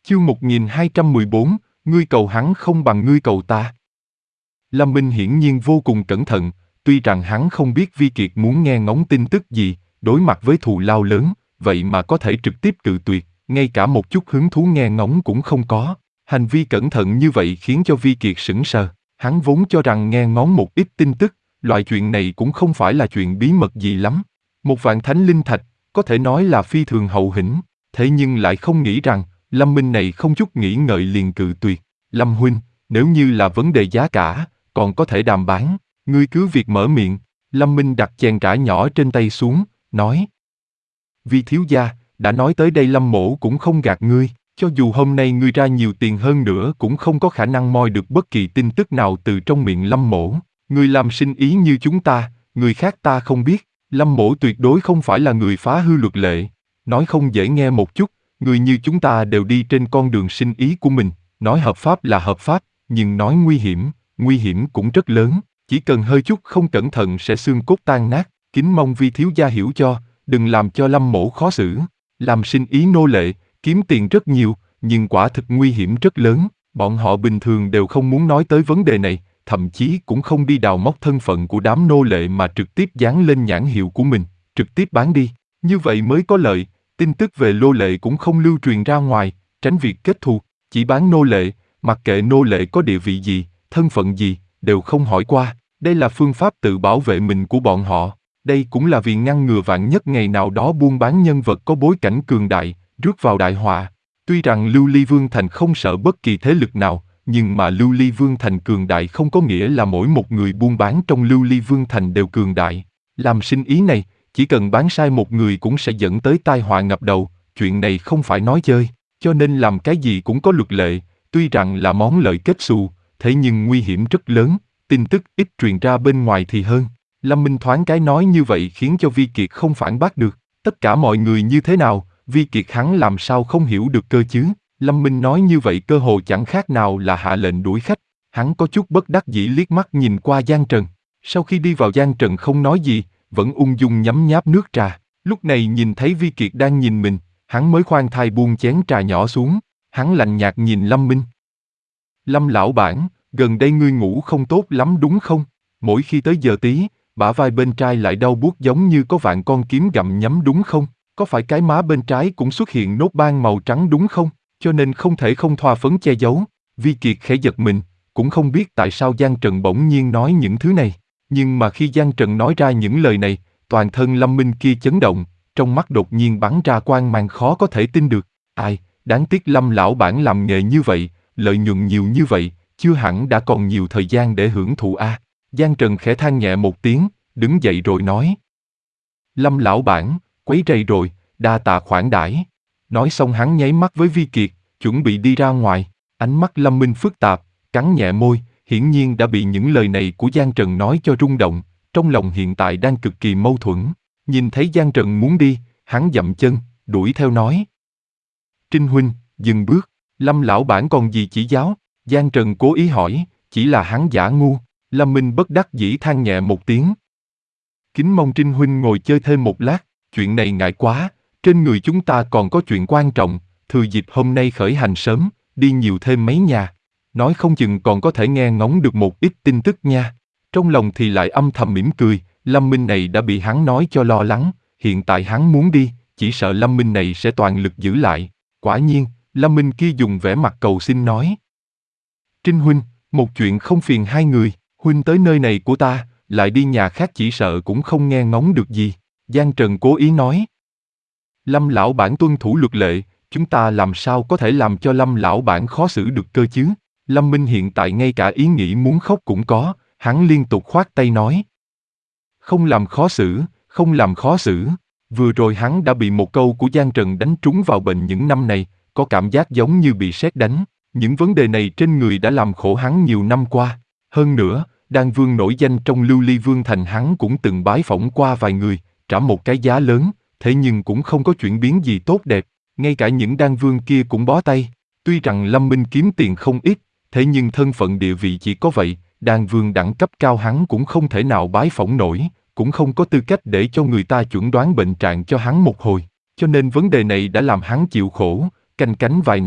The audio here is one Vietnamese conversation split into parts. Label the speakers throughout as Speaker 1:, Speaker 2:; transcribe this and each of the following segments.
Speaker 1: Chương 1214, ngươi cầu hắn không bằng ngươi cầu ta. Lâm Minh hiển nhiên vô cùng cẩn thận, tuy rằng hắn không biết Vi Kiệt muốn nghe ngóng tin tức gì, đối mặt với thù lao lớn, vậy mà có thể trực tiếp cự tuyệt, ngay cả một chút hứng thú nghe ngóng cũng không có. Hành vi cẩn thận như vậy khiến cho Vi Kiệt sững sờ, hắn vốn cho rằng nghe ngóng một ít tin tức, loại chuyện này cũng không phải là chuyện bí mật gì lắm. Một vạn thánh linh thạch, có thể nói là phi thường hậu hĩnh, thế nhưng lại không nghĩ rằng, Lâm Minh này không chút nghĩ ngợi liền cự tuyệt. Lâm huynh, nếu như là vấn đề giá cả, còn có thể đàm bán, ngươi cứ việc mở miệng. Lâm Minh đặt chén trà nhỏ trên tay xuống, nói. Vi thiếu gia, đã nói tới đây Lâm mỗ cũng không gạt ngươi, cho dù hôm nay ngươi ra nhiều tiền hơn nữa cũng không có khả năng moi được bất kỳ tin tức nào từ trong miệng Lâm mỗ. Ngươi làm sinh ý như chúng ta, người khác ta không biết, Lâm mỗ tuyệt đối không phải là người phá hư luật lệ. Nói không dễ nghe một chút, người như chúng ta đều đi trên con đường sinh ý của mình, nói hợp pháp là hợp pháp, nhưng nói nguy hiểm cũng rất lớn, chỉ cần hơi chút không cẩn thận sẽ xương cốt tan nát, kính mong Vi thiếu gia hiểu cho, đừng làm cho Lâm mỗ khó xử. Làm sinh ý nô lệ, kiếm tiền rất nhiều, nhưng quả thực nguy hiểm rất lớn, bọn họ bình thường đều không muốn nói tới vấn đề này, thậm chí cũng không đi đào móc thân phận của đám nô lệ mà trực tiếp dán lên nhãn hiệu của mình, trực tiếp bán đi, như vậy mới có lợi. Tin tức về nô lệ cũng không lưu truyền ra ngoài, tránh việc kết thù, chỉ bán nô lệ, mặc kệ nô lệ có địa vị gì, thân phận gì, đều không hỏi qua, đây là phương pháp tự bảo vệ mình của bọn họ. Đây cũng là vì ngăn ngừa vạn nhất ngày nào đó buôn bán nhân vật có bối cảnh cường đại, rước vào đại họa. Tuy rằng Lưu Ly Vương Thành không sợ bất kỳ thế lực nào, nhưng mà Lưu Ly Vương Thành cường đại không có nghĩa là mỗi một người buôn bán trong Lưu Ly Vương Thành đều cường đại. Làm sinh ý này, chỉ cần bán sai một người cũng sẽ dẫn tới tai họa ngập đầu, chuyện này không phải nói chơi, cho nên làm cái gì cũng có luật lệ, tuy rằng là món lợi kết xù, thế nhưng nguy hiểm rất lớn, tin tức ít truyền ra bên ngoài thì hơn. Lâm Minh thoáng cái nói như vậy khiến cho Vi Kiệt không phản bác được, tất cả mọi người như thế nào, Vi Kiệt hắn làm sao không hiểu được cơ chứ. Lâm Minh nói như vậy cơ hồ chẳng khác nào là hạ lệnh đuổi khách, hắn có chút bất đắc dĩ liếc mắt nhìn qua Giang Trần, sau khi đi vào Giang Trần không nói gì, vẫn ung dung nhấm nháp nước trà, lúc này nhìn thấy Vi Kiệt đang nhìn mình, hắn mới khoan thai buông chén trà nhỏ xuống, hắn lạnh nhạt nhìn Lâm Minh. Lâm lão bản, gần đây ngươi ngủ không tốt lắm đúng không? Mỗi khi tới giờ tí, bả vai bên trái lại đau buốt giống như có vạn con kiếm gặm nhấm đúng không? Có phải cái má bên trái cũng xuất hiện nốt ban màu trắng đúng không? Cho nên không thể không thoa phấn che giấu. Vi Kiệt khẽ giật mình, cũng không biết tại sao Giang Trần bỗng nhiên nói những thứ này. Nhưng mà khi Giang Trần nói ra những lời này, toàn thân Lâm Minh kia chấn động, trong mắt đột nhiên bắn ra quang mang khó có thể tin được. Ai, đáng tiếc Lâm lão bản làm nghề như vậy, lợi nhuận nhiều như vậy, chưa hẳn đã còn nhiều thời gian để hưởng thụ a. Giang Trần khẽ than nhẹ một tiếng, đứng dậy rồi nói. Lâm lão bản, quấy rầy rồi, đa tạ khoản đãi. Nói xong hắn nháy mắt với Vi Kiệt, chuẩn bị đi ra ngoài, ánh mắt Lâm Minh phức tạp, cắn nhẹ môi, hiển nhiên đã bị những lời này của Giang Trần nói cho rung động, trong lòng hiện tại đang cực kỳ mâu thuẫn. Nhìn thấy Giang Trần muốn đi, hắn dậm chân, đuổi theo nói. Trinh huynh, dừng bước, Lâm lão bản còn gì chỉ giáo? Giang Trần cố ý hỏi, chỉ là hắn giả ngu. Lâm Minh bất đắc dĩ than nhẹ một tiếng. Kính mong Trinh huynh ngồi chơi thêm một lát, chuyện này ngại quá, trên người chúng ta còn có chuyện quan trọng, thừa dịp hôm nay khởi hành sớm, đi nhiều thêm mấy nhà. Nói không chừng còn có thể nghe ngóng được một ít tin tức nha. Trong lòng thì lại âm thầm mỉm cười, Lâm Minh này đã bị hắn nói cho lo lắng, hiện tại hắn muốn đi, chỉ sợ Lâm Minh này sẽ toàn lực giữ lại. Quả nhiên, Lâm Minh kia dùng vẻ mặt cầu xin nói. Trinh huynh, một chuyện không phiền hai người, huynh tới nơi này của ta, lại đi nhà khác chỉ sợ cũng không nghe ngóng được gì. Giang Trần cố ý nói. Lâm lão bản tuân thủ luật lệ, chúng ta làm sao có thể làm cho Lâm lão bản khó xử được cơ chứ? Lâm Minh hiện tại ngay cả ý nghĩ muốn khóc cũng có, hắn liên tục khoát tay nói. Không làm khó xử, không làm khó xử. Vừa rồi hắn đã bị một câu của Giang Trần đánh trúng vào bệnh những năm này, có cảm giác giống như bị sét đánh. Những vấn đề này trên người đã làm khổ hắn nhiều năm qua. Hơn nữa, Đan Vương nổi danh trong Lưu Ly Vương Thành hắn cũng từng bái phỏng qua vài người, trả một cái giá lớn, thế nhưng cũng không có chuyển biến gì tốt đẹp. Ngay cả những Đan Vương kia cũng bó tay. Tuy rằng Lâm Minh kiếm tiền không ít, thế nhưng thân phận địa vị chỉ có vậy, Đan Vương đẳng cấp cao hắn cũng không thể nào bái phỏng nổi, cũng không có tư cách để cho người ta chuẩn đoán bệnh trạng cho hắn một hồi. Cho nên vấn đề này đã làm hắn chịu khổ, canh cánh vài năm,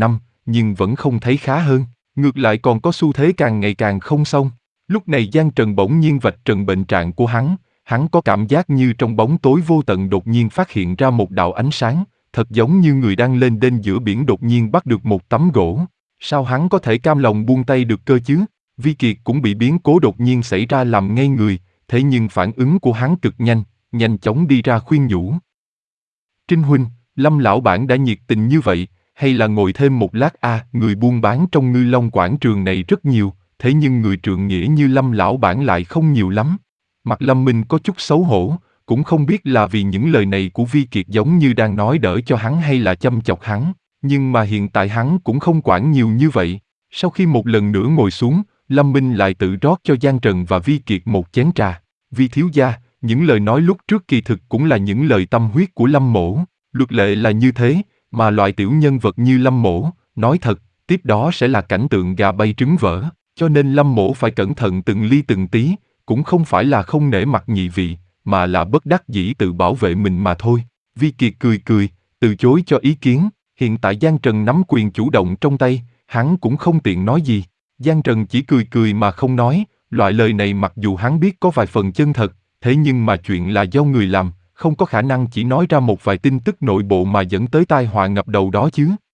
Speaker 1: nhưng vẫn không thấy khá hơn, ngược lại còn có xu thế càng ngày càng không xong. Lúc này Giang Trần bỗng nhiên vạch trần bệnh trạng của hắn có cảm giác như trong bóng tối vô tận đột nhiên phát hiện ra một đạo ánh sáng, thật giống như người đang lên đên giữa biển đột nhiên bắt được một tấm gỗ. Sao hắn có thể cam lòng buông tay được cơ chứ? Vi Kiệt cũng bị biến cố đột nhiên xảy ra làm ngây người, thế nhưng phản ứng của hắn cực nhanh, nhanh chóng đi ra khuyên nhủ. Trinh huynh, Lâm lão bản đã nhiệt tình như vậy, hay là ngồi thêm một lát người buôn bán trong Ngư Long quảng trường này rất nhiều, thế nhưng người trượng nghĩa như Lâm lão bản lại không nhiều lắm. Mặt Lâm Minh có chút xấu hổ, cũng không biết là vì những lời này của Vi Kiệt giống như đang nói đỡ cho hắn hay là châm chọc hắn, nhưng mà hiện tại hắn cũng không quản nhiều như vậy. Sau khi một lần nữa ngồi xuống, Lâm Minh lại tự rót cho Giang Trần và Vi Kiệt một chén trà. Vi thiếu gia, những lời nói lúc trước kỳ thực cũng là những lời tâm huyết của Lâm mỗ. Luật lệ là như thế, mà loại tiểu nhân vật như Lâm mỗ, nói thật, tiếp đó sẽ là cảnh tượng gà bay trứng vỡ, cho nên Lâm mỗ phải cẩn thận từng ly từng tí, cũng không phải là không nể mặt nhị vị, mà là bất đắc dĩ tự bảo vệ mình mà thôi. Vi Kiệt cười cười, từ chối cho ý kiến, hiện tại Giang Trần nắm quyền chủ động trong tay, hắn cũng không tiện nói gì. Giang Trần chỉ cười cười mà không nói, loại lời này mặc dù hắn biết có vài phần chân thật, thế nhưng mà chuyện là do người làm, không có khả năng chỉ nói ra một vài tin tức nội bộ mà dẫn tới tai họa ngập đầu đó chứ.